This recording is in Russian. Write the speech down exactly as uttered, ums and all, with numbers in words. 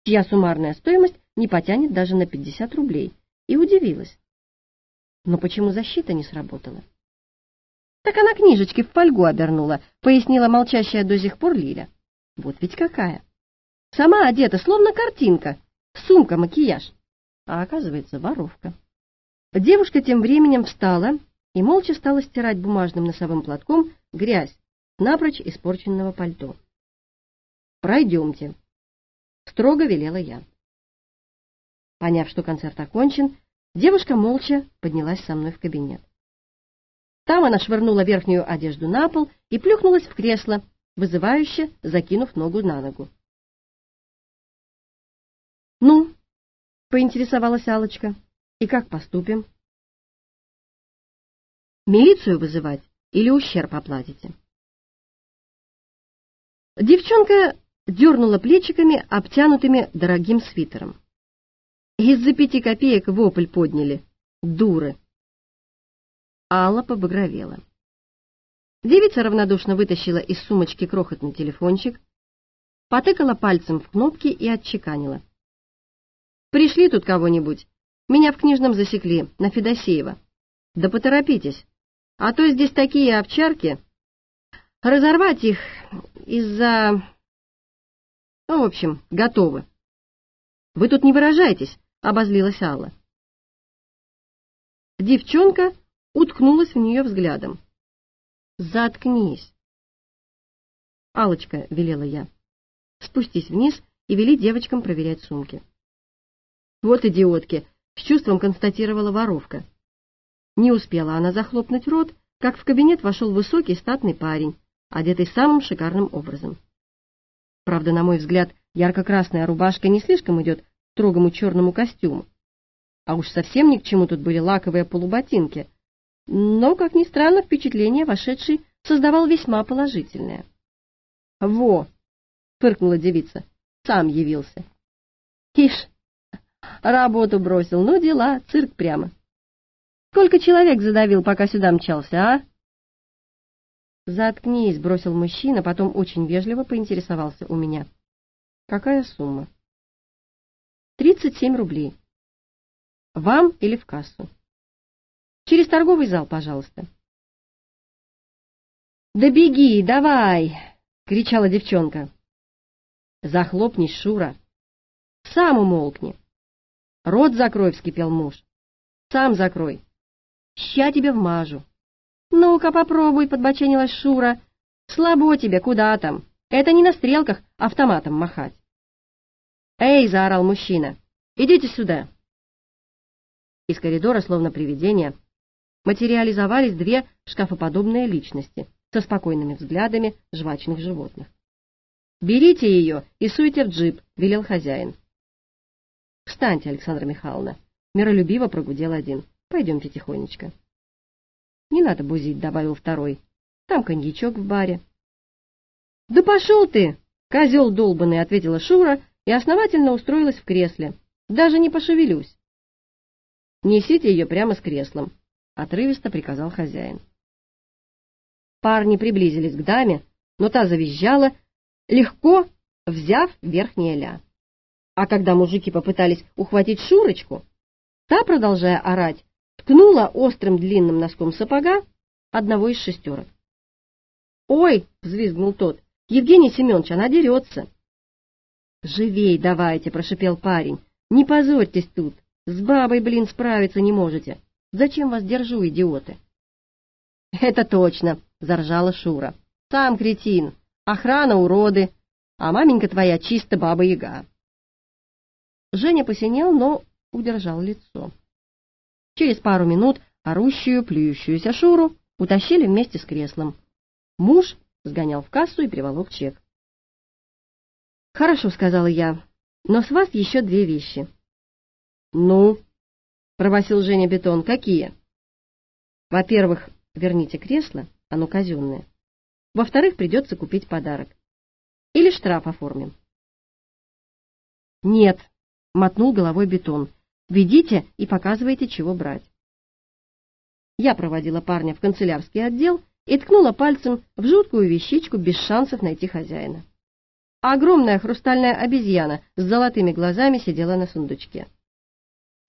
чья суммарная стоимость не потянет даже на пятьдесят рублей, и удивилась. Но почему защита не сработала? Так она книжечки в фольгу обернула, пояснила молчащая до сих пор Лиля. Вот ведь какая! Сама одета, словно картинка, сумка, макияж, а оказывается воровка. Девушка тем временем встала и молча стала стирать бумажным носовым платком грязь напрочь испорченного пальто. «Пройдемте», — строго велела я. Поняв, что концерт окончен, девушка молча поднялась со мной в кабинет. Там она швырнула верхнюю одежду на пол и плюхнулась в кресло, вызывающе закинув ногу на ногу. «Ну?» — поинтересовалась Аллочка. «И как поступим? Милицию вызывать или ущерб оплатите?» Девчонка дернула плечиками, обтянутыми дорогим свитером. Из-за пяти копеек вопль подняли. Дуры! Алла побагровела. Девица равнодушно вытащила из сумочки крохотный телефончик, потыкала пальцем в кнопки и отчеканила. «Пришли тут кого-нибудь. Меня в книжном засекли, на Федосеева. Да поторопитесь, а то здесь такие овчарки. Разорвать их из-за... Ну, в общем, готовы». «Вы тут не выражайтесь», — обозлилась Алла. Девчонка уткнулась в нее взглядом. «Заткнись!» «Аллочка», — велела я, — «спустись вниз и вели девочкам проверять сумки». «Вот идиотки!» — с чувством констатировала воровка. Не успела она захлопнуть рот, как в кабинет вошел высокий статный парень, одетый самым шикарным образом. Правда, на мой взгляд, ярко-красная рубашка не слишком идет к строгому черному костюму. А уж совсем ни к чему тут были лаковые полуботинки. Но, как ни странно, впечатление вошедший создавал весьма положительное. «Во!» — фыркнула девица. «Сам явился». «Ишь, работу бросил, ну дела, цирк прямо. Сколько человек задавил, пока сюда мчался, а?» «Заткнись», — бросил мужчина, потом очень вежливо поинтересовался у меня. «Какая сумма?» «Тридцать семь рублей. Вам или в кассу?» «Через торговый зал, пожалуйста». «Да беги, давай!» — кричала девчонка. «Захлопнись, Шура! Сам умолкни! Рот закрой!» — вскипел муж. «Сам закрой! Ща тебе вмажу!» «Ну-ка попробуй!» — подбоченилась Шура. «Слабо тебе, куда там? Это не на стрелках автоматом махать!» «Эй!» — заорал мужчина. «Идите сюда!» Из коридора, словно привидения, материализовались две шкафоподобные личности со спокойными взглядами жвачных животных. «Берите ее и суйте в джип», — велел хозяин. «Встаньте, Александра Михайловна», — миролюбиво прогудел один. «Пойдемте тихонечко». «Не надо бузить», — добавил второй. «Там коньячок в баре». «Да пошел ты, козел долбанный», — ответила Шура и основательно устроилась в кресле. «Даже не пошевелюсь». «Несите ее прямо с креслом», — отрывисто приказал хозяин. Парни приблизились к даме, но та завизжала, легко взяв верхнее ля. А когда мужики попытались ухватить Шурочку, та, продолжая орать, ткнула острым длинным носком сапога одного из шестерок. «Ой!» — взвизгнул тот. «Евгений Семенович, она дерется!» «Живей давайте!» — прошипел парень. «Не позорьтесь тут! С бабой, блин, справиться не можете! Зачем вас держу, идиоты?» «Это точно!» — заржала Шура. «Сам кретин! Охрана уроды! А маменька твоя чисто баба-яга!» Женя посинел, но удержал лицо. Через пару минут орущую, плюющуюся Шуру утащили вместе с креслом. Муж сгонял в кассу и приволок чек. «Хорошо», — сказала я, — «но с вас еще две вещи». «Ну?» — пробасил Женя Бетон. «Какие?» «Во-первых, верните кресло, оно казенное. Во-вторых, придется купить подарок. Или штраф оформим». «Нет», — мотнул головой Бетон, — «ведите и показывайте, чего брать». Я проводила парня в канцелярский отдел и ткнула пальцем в жуткую вещичку без шансов найти хозяина. Огромная хрустальная обезьяна с золотыми глазами сидела на сундучке.